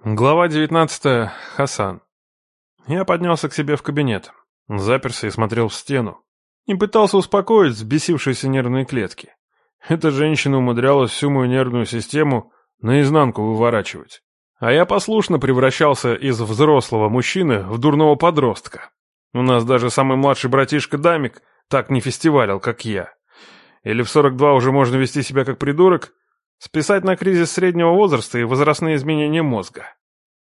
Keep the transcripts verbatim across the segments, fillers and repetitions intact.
Глава девятнадцатая. Хасан. Я поднялся к себе в кабинет, заперся и смотрел в стену. И пытался успокоить взбесившиеся нервные клетки. Эта женщина умудрялась всю мою нервную систему наизнанку выворачивать. А я послушно превращался из взрослого мужчины в дурного подростка. У нас даже самый младший братишка Дамик так не фестивалил, как я. Или в сорок два уже можно вести себя как придурок, списать на кризис среднего возраста и возрастные изменения мозга.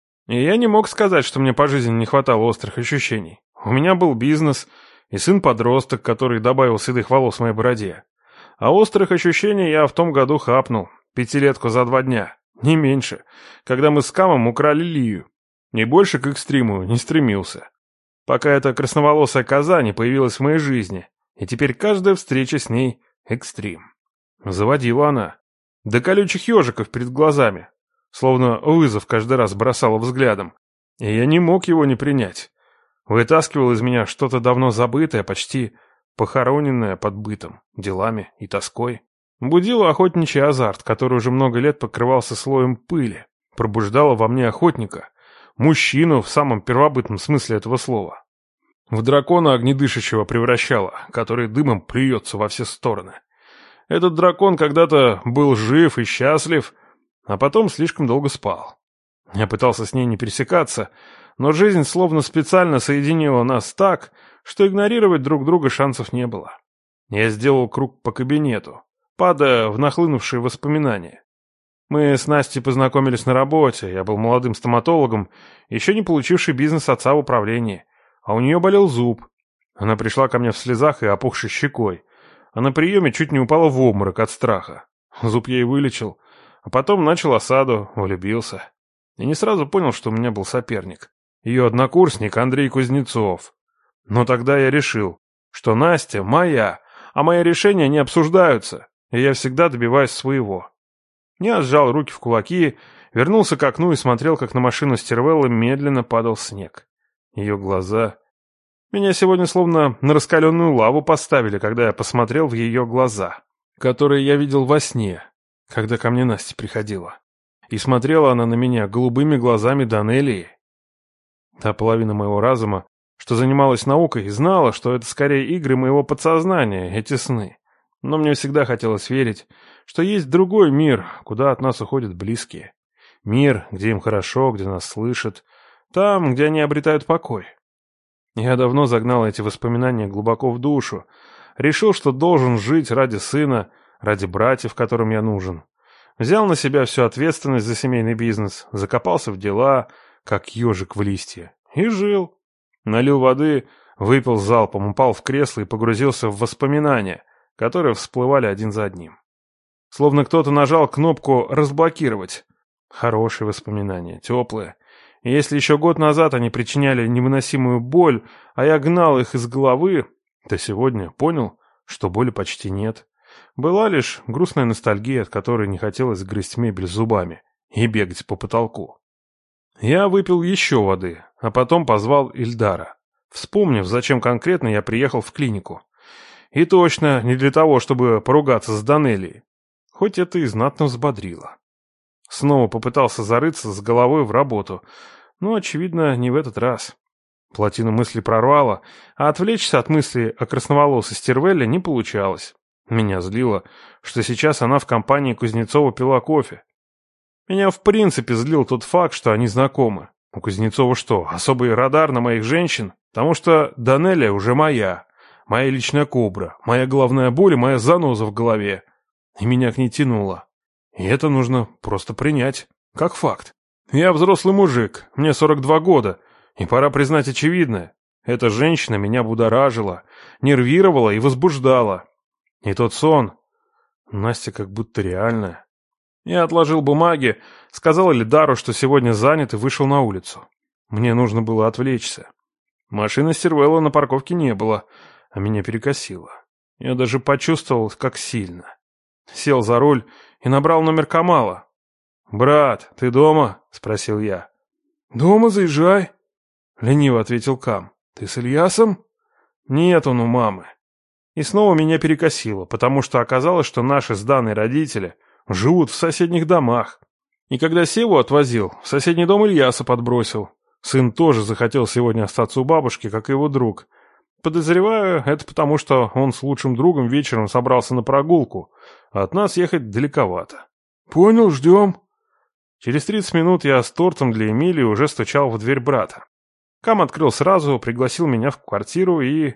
И я не мог сказать, что мне по жизни не хватало острых ощущений. У меня был бизнес и сын-подросток, который добавил седых волос в моей бороде. А острых ощущений я в том году хапнул, пятилетку за два дня, не меньше, когда мы с Камом украли Лию. И больше к экстриму не стремился. Пока эта красноволосая коза не появилась в моей жизни, и теперь каждая встреча с ней — экстрим. Заводила она. До колючих ежиков перед глазами. Словно вызов каждый раз бросала взглядом. И я не мог его не принять. Вытаскивал из меня что-то давно забытое, почти похороненное под бытом, делами и тоской. Будила охотничий азарт, который уже много лет покрывался слоем пыли. Пробуждала во мне охотника. Мужчину в самом первобытном смысле этого слова. В дракона огнедышащего превращала, который дымом плюется во все стороны. Этот дракон когда-то был жив и счастлив, а потом слишком долго спал. Я пытался с ней не пересекаться, но жизнь словно специально соединила нас так, что игнорировать друг друга шансов не было. Я сделал круг по кабинету, падая в нахлынувшие воспоминания. Мы с Настей познакомились на работе, я был молодым стоматологом, еще не получивший бизнес отца в управлении, а у нее болел зуб. Она пришла ко мне в слезах и опухшей щекой, а на приеме чуть не упала в обморок от страха. Зуб я ей вылечил, а потом начал осаду, влюбился. И не сразу понял, что у меня был соперник. Ее однокурсник Андрей Кузнецов. Но тогда я решил, что Настя моя, а мои решения не обсуждаются, и я всегда добиваюсь своего. Я сжал руки в кулаки, вернулся к окну и смотрел, как на машину Стервеллы медленно падал снег. Ее глаза... Меня сегодня словно на раскаленную лаву поставили, когда я посмотрел в ее глаза, которые я видел во сне, когда ко мне Настя приходила. И смотрела она на меня голубыми глазами Данелии. Та половина моего разума, что занималась наукой, знала, что это скорее игры моего подсознания, эти сны. Но мне всегда хотелось верить, что есть другой мир, куда от нас уходят близкие. Мир, где им хорошо, где нас слышат, там, где они обретают покой. Я давно загнал эти воспоминания глубоко в душу, решил, что должен жить ради сына, ради братьев, которым я нужен. Взял на себя всю ответственность за семейный бизнес, закопался в дела, как ежик в листья, и жил. Налил воды, выпил залпом, упал в кресло и погрузился в воспоминания, которые всплывали один за одним. Словно кто-то нажал кнопку «разблокировать». Хорошие воспоминания, теплые. И если еще год назад они причиняли невыносимую боль, а я гнал их из головы, то сегодня понял, что боли почти нет. Была лишь грустная ностальгия, от которой не хотелось грызть мебель зубами и бегать по потолку. Я выпил еще воды, а потом позвал Ильдара, вспомнив, зачем конкретно я приехал в клинику. И точно не для того, чтобы поругаться с Данелией, хоть это и знатно взбодрило. Снова попытался зарыться с головой в работу, но, очевидно, не в этот раз. Плотину мысли прорвало, а отвлечься от мысли о красноволосой Стервелле не получалось. Меня злило, что сейчас она в компании Кузнецова пила кофе. Меня в принципе злил тот факт, что они знакомы. У Кузнецова что, особый радар на моих женщин? Потому что Данелия уже моя, моя личная кобра, моя головная боль и моя заноза в голове. И меня к ней тянуло. И это нужно просто принять, как факт. Я взрослый мужик, мне сорок два года, и пора признать очевидное. Эта женщина меня будоражила, нервировала и возбуждала. И тот сон... Настя как будто реальная. Я отложил бумаги, сказал Эльдару, что сегодня занят, и вышел на улицу. Мне нужно было отвлечься. Машины Стервелла на парковке не было, а меня перекосило. Я даже почувствовал, как сильно. Сел за руль и набрал номер Камала. «Брат, ты дома?» — спросил я. «Дома, заезжай», — лениво ответил Кам. «Ты с Ильясом?» «Нет, он у мамы». И снова меня перекосило, потому что оказалось, что наши с Даной родители живут в соседних домах. И когда Севу отвозил, в соседний дом Ильяса подбросил. Сын тоже захотел сегодня остаться у бабушки, как и его друг. Подозреваю, это потому, что он с лучшим другом вечером собрался на прогулку, а от нас ехать далековато. Понял, ждем. Через тридцать минут я с тортом для Эмилии уже стучал в дверь брата. Кам открыл сразу, пригласил меня в квартиру и...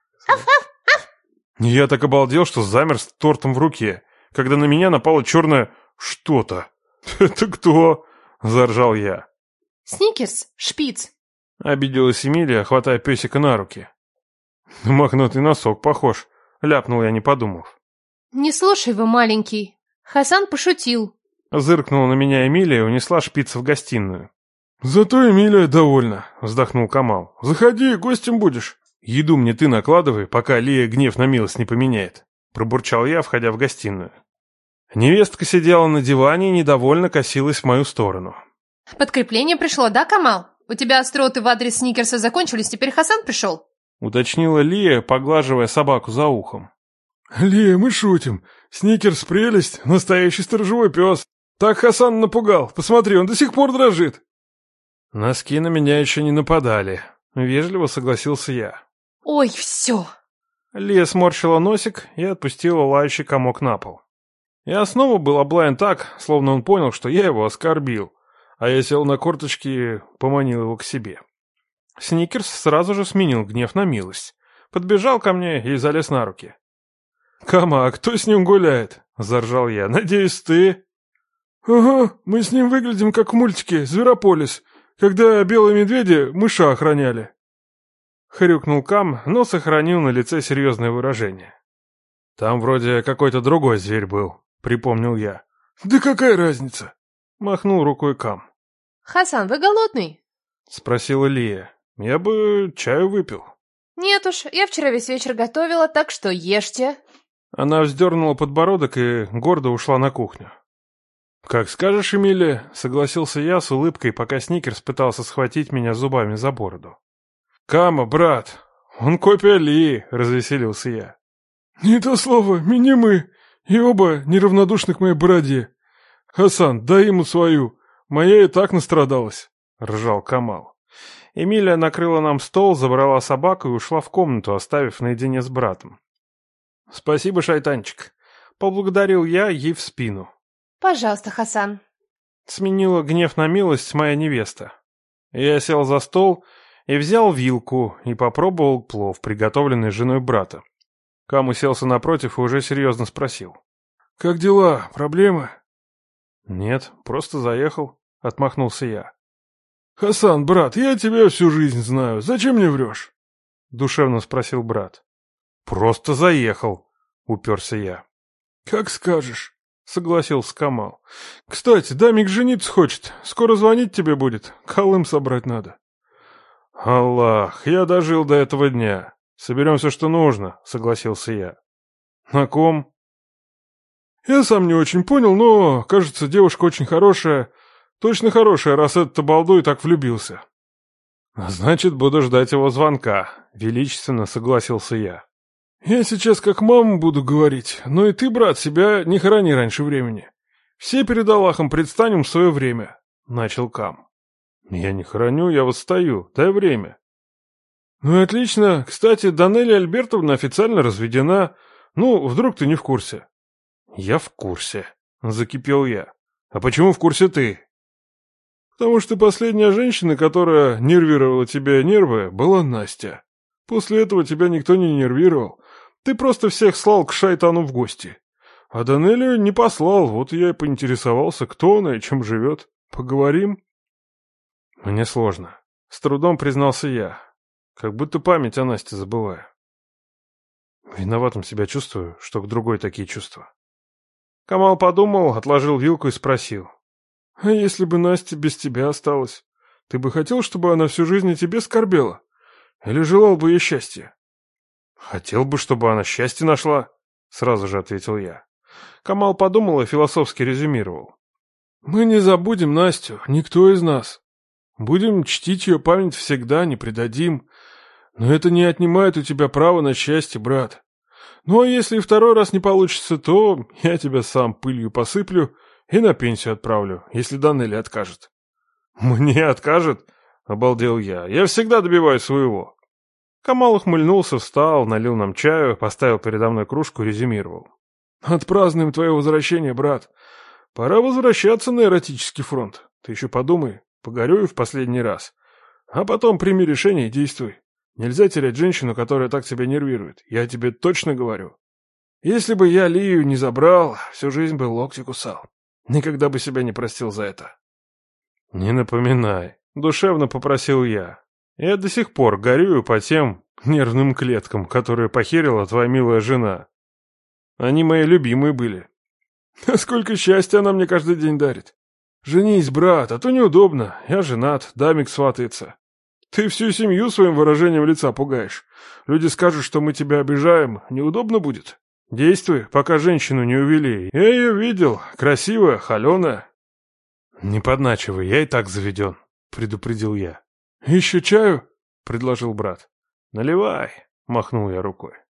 Я так обалдел, что замер с тортом в руке, когда на меня напало черное что-то. «Это кто?» — заржал я. «Сникерс, шпиц», — обиделась Эмилия, хватая песика на руки. «На мохнатый носок похож», — ляпнул я, не подумав. «Не слушай его, маленький. Хасан пошутил». Зыркнула на меня Эмилия и унесла шпица в гостиную. «Зато Эмилия довольна», — вздохнул Камал. «Заходи, гостем будешь». «Еду мне ты накладывай, пока Лия гнев на милость не поменяет», — пробурчал я, входя в гостиную. Невестка сидела на диване и недовольно косилась в мою сторону. «Подкрепление пришло, да, Камал? У тебя остроты в адрес Сникерса закончились, теперь Хасан пришел?» — уточнила Лия, поглаживая собаку за ухом. «Лия, мы шутим. Сникерс прелесть, настоящий сторожевой пес. Так Хасан напугал. Посмотри, он до сих пор дрожит». «Носки на меня еще не нападали», — вежливо согласился я. «Ой, все!» Лия сморщила носик и отпустила лающий комок на пол. Я снова был облаян так, словно он понял, что я его оскорбил, а я сел на корточки и поманил его к себе. Сникерс сразу же сменил гнев на милость, подбежал ко мне и залез на руки. «Кама, а кто с ним гуляет?» — заржал я. «Надеюсь, ты?» «Ага, мы с ним выглядим как в мультике «Зверополис», когда белые медведи мыша охраняли». Хрюкнул Кам, но сохранил на лице серьезное выражение. «Там вроде какой-то другой зверь был», — припомнил я. «Да какая разница?» — махнул рукой Кам. «Хасан, вы голодный?» — спросила Лия. «Я бы чаю выпил». «Нет уж, я вчера весь вечер готовила, так что ешьте». Она вздернула подбородок и гордо ушла на кухню. «Как скажешь, Эмилия», — согласился я с улыбкой, пока Сникерс пытался схватить меня зубами за бороду. «Кама, брат, он копия Лии», — развеселился я. «Не то слово, мини-мы, и оба неравнодушны к моей бороде. Хасан, дай ему свою, моя и так настрадалась», — ржал Камал. Эмилия накрыла нам стол, забрала собаку и ушла в комнату, оставив наедине с братом. «Спасибо, шайтанчик», — поблагодарил я ей в спину. «Пожалуйста, Хасан». Сменила гнев на милость моя невеста. Я сел за стол и взял вилку и попробовал плов, приготовленный женой брата. Кам уселся напротив и уже серьезно спросил. «Как дела? Проблемы?» «Нет, просто заехал», — отмахнулся я. «Хасан, брат, я тебя всю жизнь знаю. Зачем мне врешь?» — душевно спросил брат. «Просто заехал», — уперся я. «Как скажешь», — согласился Камал. «Кстати, Дамик жениться хочет. Скоро звонить тебе будет. Колым собрать надо». «Аллах, я дожил до этого дня. Соберем все, что нужно», — согласился я. «На ком?» «Я сам не очень понял, но, кажется, девушка очень хорошая. Точно хорошая, раз этот обалдуй так влюбился». «Значит, буду ждать его звонка», — величественно согласился я. «Я сейчас как маму буду говорить, но и ты, брат, себя не храни раньше времени. Все перед Аллахом предстанем в свое время», — начал Кам. «Я не храню, я восстаю. Дай время». «Ну и отлично. Кстати, Данелия Альбертовна официально разведена. Ну, вдруг ты не в курсе?» «Я в курсе», — закипел я. «А почему в курсе ты?» «Потому что последняя женщина, которая нервировала тебя нервы, была Настя. После этого тебя никто не нервировал. Ты просто всех слал к шайтану в гости. А Данелию не послал, вот я и поинтересовался, кто она и чем живет. Поговорим?» «Мне сложно», — с трудом признался я. Как будто память о Насте забываю. Виноватым себя чувствую, что к другой такие чувства. Камал подумал, отложил вилку и спросил. «А если бы Настя без тебя осталась? Ты бы хотел, чтобы она всю жизнь о тебе скорбела? Или желал бы ей счастья?» «Хотел бы, чтобы она счастье нашла», — сразу же ответил я. Камал подумал и философски резюмировал. «Мы не забудем Настю, никто из нас. Будем чтить ее память всегда, не предадим. Но это не отнимает у тебя права на счастье, брат. Ну а если и второй раз не получится, то я тебя сам пылью посыплю И на пенсию отправлю, если Данелли откажет». «Мне откажет?» — обалдел я. «Я всегда добиваюсь своего». Камал ухмыльнулся, встал, налил нам чаю, поставил передо мной кружку и резюмировал. «Отпразднуем твое возвращение, брат. Пора возвращаться на эротический фронт. Ты еще подумай, погорюй в последний раз. А потом прими решение и действуй. Нельзя терять женщину, которая так тебя нервирует. Я тебе точно говорю. Если бы я Лию не забрал, всю жизнь бы локти кусал. Никогда бы себя не простил за это». «Не напоминай», — душевно попросил я. «Я до сих пор горюю по тем нервным клеткам, которые похерила твоя милая жена. Они мои любимые были». «А сколько счастья она мне каждый день дарит. Женись, брат, а то неудобно. Я женат, дамик сватается. Ты всю семью своим выражением лица пугаешь. Люди скажут, что мы тебя обижаем. Неудобно будет. Действуй, пока женщину не увели. Я ее видел. Красивая, холеная». «Не подначивай, я и так заведен», — предупредил я. «Еще чаю?» — предложил брат. «Наливай», — махнул я рукой.